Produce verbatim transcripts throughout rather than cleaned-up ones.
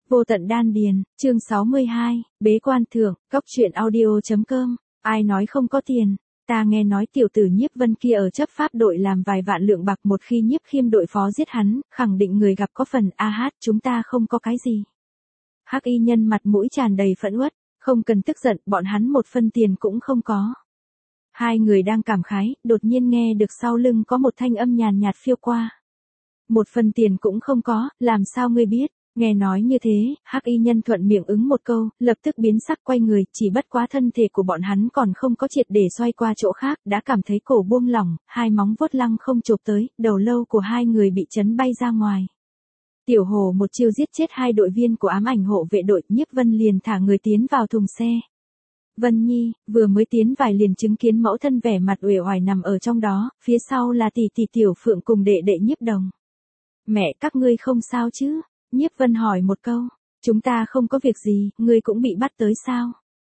Vô tận đan điền, chương sáu mươi hai, bế quan thượng, cóc truyện audio.com, ai nói không có tiền, ta nghe nói tiểu tử Nhiếp Vân kia ở chấp pháp đội làm vài vạn lượng bạc, một khi Nhiếp Khiêm đội phó giết hắn, khẳng định người gặp có phần, a hát, chúng ta không có cái gì. Hắc y nhân mặt mũi tràn đầy phẫn uất, không cần tức giận, bọn hắn một phân tiền cũng không có. Hai người đang cảm khái, đột nhiên nghe được sau lưng có một thanh âm nhàn nhạt phiêu qua. Một phần tiền cũng không có, làm sao ngươi biết? Nghe nói như thế, hắc y nhân thuận miệng ứng một câu, lập tức biến sắc quay người, chỉ bất quá thân thể của bọn hắn còn không có triệt để xoay qua chỗ khác, đã cảm thấy cổ buông lỏng, hai móng vuốt lăng không chộp tới, đầu lâu của hai người bị chấn bay ra ngoài. Tiểu Hồ một chiêu giết chết hai đội viên của ám ảnh hộ vệ đội, Nhiếp Vân liền thả người tiến vào thùng xe. Vân Nhi, vừa mới tiến vài liền chứng kiến mẫu thân vẻ mặt uể oải nằm ở trong đó, phía sau là tỷ tỷ Tiểu Phượng cùng đệ đệ Nhiếp Đồng. Mẹ các ngươi không sao chứ? Nhiếp Vân hỏi một câu, chúng ta không có việc gì, ngươi cũng bị bắt tới sao?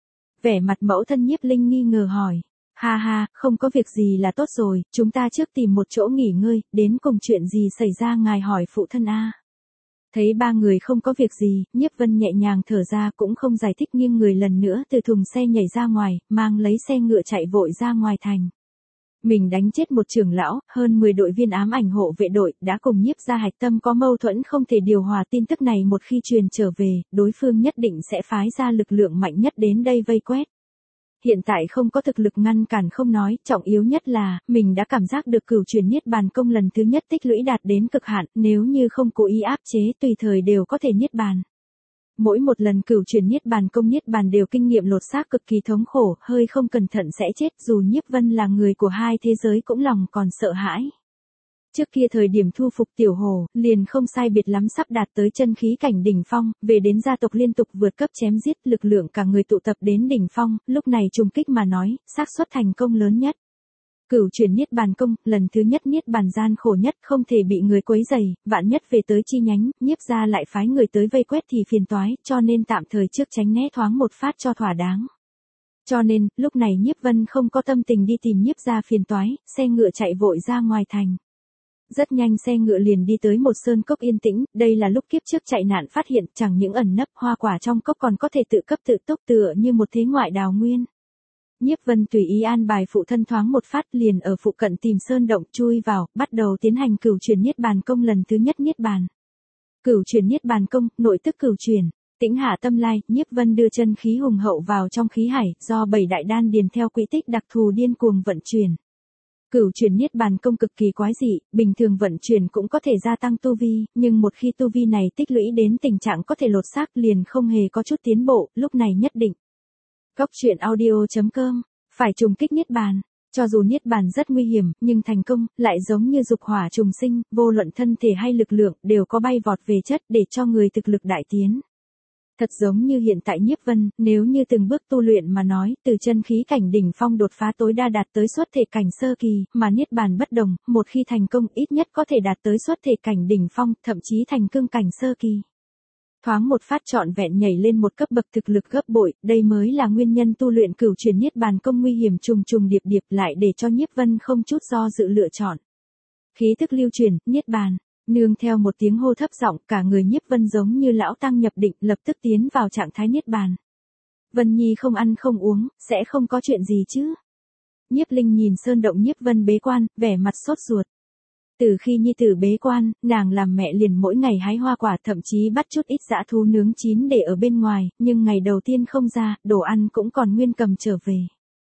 Vẻ mặt mẫu thân Nhiếp Linh nghi ngờ hỏi, ha ha, không có việc gì là tốt rồi, chúng ta trước tìm một chỗ nghỉ ngơi, đến cùng chuyện gì xảy ra ngài hỏi phụ thân a. Thấy ba người không có việc gì, Nhiếp Vân nhẹ nhàng thở ra cũng không giải thích nghiêng người lần nữa từ thùng xe nhảy ra ngoài, mang lấy xe ngựa chạy vội ra ngoài thành. Mình đánh chết một trưởng lão, hơn mười đội viên ám ảnh hộ vệ đội, đã cùng Nhiếp gia hạch tâm có mâu thuẫn không thể điều hòa, tin tức này một khi truyền trở về, đối phương nhất định sẽ phái ra lực lượng mạnh nhất đến đây vây quét. Hiện tại không có thực lực ngăn cản không nói, trọng yếu nhất là, mình đã cảm giác được cửu chuyển niết bàn công lần thứ nhất tích lũy đạt đến cực hạn, nếu như không cố ý áp chế tùy thời đều có thể niết bàn. Mỗi một lần cửu chuyển niết bàn công niết bàn đều kinh nghiệm lột xác cực kỳ thống khổ, hơi không cẩn thận sẽ chết, dù Nhiếp Vân là người của hai thế giới cũng lòng còn sợ hãi. Trước kia thời điểm thu phục Tiểu Hồ, liền không sai biệt lắm sắp đạt tới chân khí cảnh đỉnh phong, về đến gia tộc liên tục vượt cấp chém giết, lực lượng cả người tụ tập đến đỉnh phong, lúc này trùng kích mà nói, xác suất thành công lớn nhất. Cửu chuyển niết bàn công, lần thứ nhất niết bàn gian khổ nhất, không thể bị người quấy rầy, vạn nhất về tới chi nhánh, Nhiếp gia lại phái người tới vây quét thì phiền toái, cho nên tạm thời trước tránh né thoáng một phát cho thỏa đáng. Cho nên, lúc này Nhiếp Vân không có tâm tình đi tìm Nhiếp gia phiền toái, xe ngựa chạy vội ra ngoài thành. Rất nhanh xe ngựa liền đi tới một sơn cốc yên tĩnh, đây là lúc kiếp trước chạy nạn phát hiện, chẳng những ẩn nấp hoa quả trong cốc còn có thể tự cấp tự túc, tựa như một thế ngoại đào nguyên. Nhiếp Vân tùy ý an bài phụ thân thoáng một phát, liền ở phụ cận tìm sơn động chui vào, bắt đầu tiến hành cửu chuyển niết bàn công lần thứ nhất niết bàn. Cửu chuyển niết bàn công, nội tức cửu chuyển, tĩnh hạ tâm lai, Nhiếp Vân đưa chân khí hùng hậu vào trong khí hải, do bảy đại đan điền theo quỹ tích đặc thù điên cuồng vận chuyển. Cửu chuyển niết bàn công cực kỳ quái dị, bình thường vận chuyển cũng có thể gia tăng tu vi, nhưng một khi tu vi này tích lũy đến tình trạng có thể lột xác liền không hề có chút tiến bộ, lúc này nhất định. Cóc truyện audio.com, phải trùng kích niết bàn, cho dù niết bàn rất nguy hiểm, nhưng thành công, lại giống như dục hỏa trùng sinh, vô luận thân thể hay lực lượng, đều có bay vọt về chất để cho người thực lực đại tiến. Thật giống như hiện tại Nhiếp Vân, nếu như từng bước tu luyện mà nói, từ chân khí cảnh đỉnh phong đột phá tối đa đạt tới xuất thể cảnh sơ kỳ, mà niết bàn bất đồng, một khi thành công ít nhất có thể đạt tới xuất thể cảnh đỉnh phong, thậm chí thành cương cảnh sơ kỳ. Thoáng một phát trọn vẹn nhảy lên một cấp bậc thực lực gấp bội, đây mới là nguyên nhân tu luyện cửu chuyển niết bàn công nguy hiểm trùng trùng điệp điệp, lại để cho Nhiếp Vân không chút do dự lựa chọn. Khí tức lưu truyền, niết bàn. Nương theo một tiếng hô thấp giọng, cả người Nhiếp Vân giống như lão tăng nhập định, lập tức tiến vào trạng thái niết bàn. Vân Nhi không ăn không uống, sẽ không có chuyện gì chứ? Nhiếp Linh nhìn sơn động Nhiếp Vân bế quan, vẻ mặt sốt ruột. Từ khi nhi tử bế quan, nàng làm mẹ liền mỗi ngày hái hoa quả, thậm chí bắt chút ít dã thú nướng chín để ở bên ngoài, nhưng ngày đầu tiên không ra, đồ ăn cũng còn nguyên cầm trở về.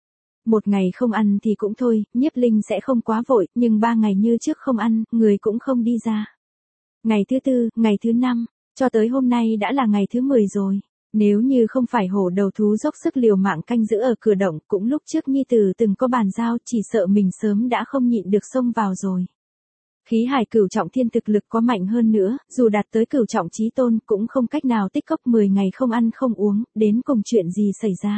Một ngày không ăn thì cũng thôi, Nhiếp Linh sẽ không quá vội, nhưng ba ngày như trước không ăn, người cũng không đi ra. Ngày thứ tư, ngày thứ năm, cho tới hôm nay đã là ngày thứ mười rồi. Nếu như không phải hổ đầu thú dốc sức liều mạng canh giữ ở cửa động, cũng lúc trước nhi tử từng có bàn giao, chỉ sợ mình sớm đã không nhịn được xông vào rồi. Khí hải cửu trọng thiên thực lực có mạnh hơn nữa, dù đạt tới cửu trọng chí tôn, cũng không cách nào tích cốc mười ngày không ăn không uống, đến cùng chuyện gì xảy ra.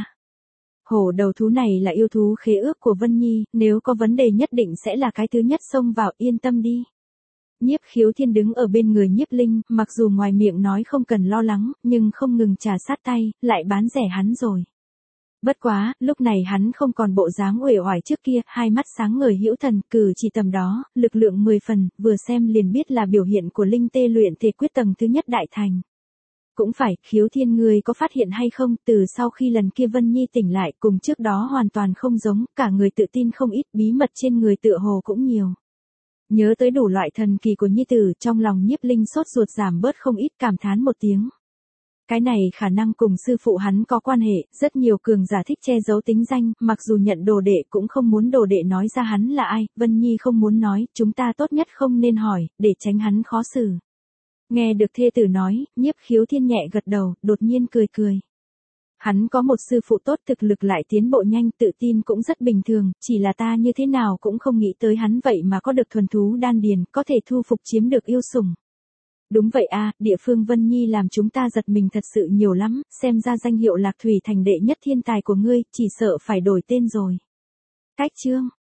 Hổ đầu thú này là yêu thú khế ước của Vân Nhi, nếu có vấn đề nhất định sẽ là cái thứ nhất xông vào, yên tâm đi. Nhiếp Khiếu Thiên đứng ở bên người Nhiếp Linh, mặc dù ngoài miệng nói không cần lo lắng, nhưng không ngừng trà sát tay, lại bán rẻ hắn rồi. Bất quá, lúc này hắn không còn bộ dáng uể oải trước kia, hai mắt sáng ngời hữu thần, cử chỉ tầm đó, lực lượng mười phần, vừa xem liền biết là biểu hiện của linh tê luyện thể quyết tầng thứ nhất đại thành. Cũng phải, Khiếu Thiên ngươi có phát hiện hay không, từ sau khi lần kia Vân Nhi tỉnh lại cùng trước đó hoàn toàn không giống, cả người tự tin không ít, bí mật trên người tựa hồ cũng nhiều. Nhớ tới đủ loại thần kỳ của Nhi tử, trong lòng Nhiếp Linh sốt ruột giảm bớt không ít, cảm thán một tiếng. Cái này khả năng cùng sư phụ hắn có quan hệ, rất nhiều cường giả thích che giấu tính danh, mặc dù nhận đồ đệ cũng không muốn đồ đệ nói ra hắn là ai, Vân Nhi không muốn nói, chúng ta tốt nhất không nên hỏi, để tránh hắn khó xử. Nghe được thê tử nói, Nhiếp Khiếu Thiên nhẹ gật đầu, đột nhiên cười cười. Hắn có một sư phụ tốt, thực lực lại tiến bộ nhanh, tự tin cũng rất bình thường, chỉ là ta như thế nào cũng không nghĩ tới hắn vậy mà có được thuần thú đan điền, có thể thu phục chiếm được yêu sủng. Đúng vậy a, địa phương Vân Nhi làm chúng ta giật mình thật sự nhiều lắm, xem ra danh hiệu Lạc Thủy Thành đệ nhất thiên tài của ngươi, chỉ sợ phải đổi tên rồi. Cách chương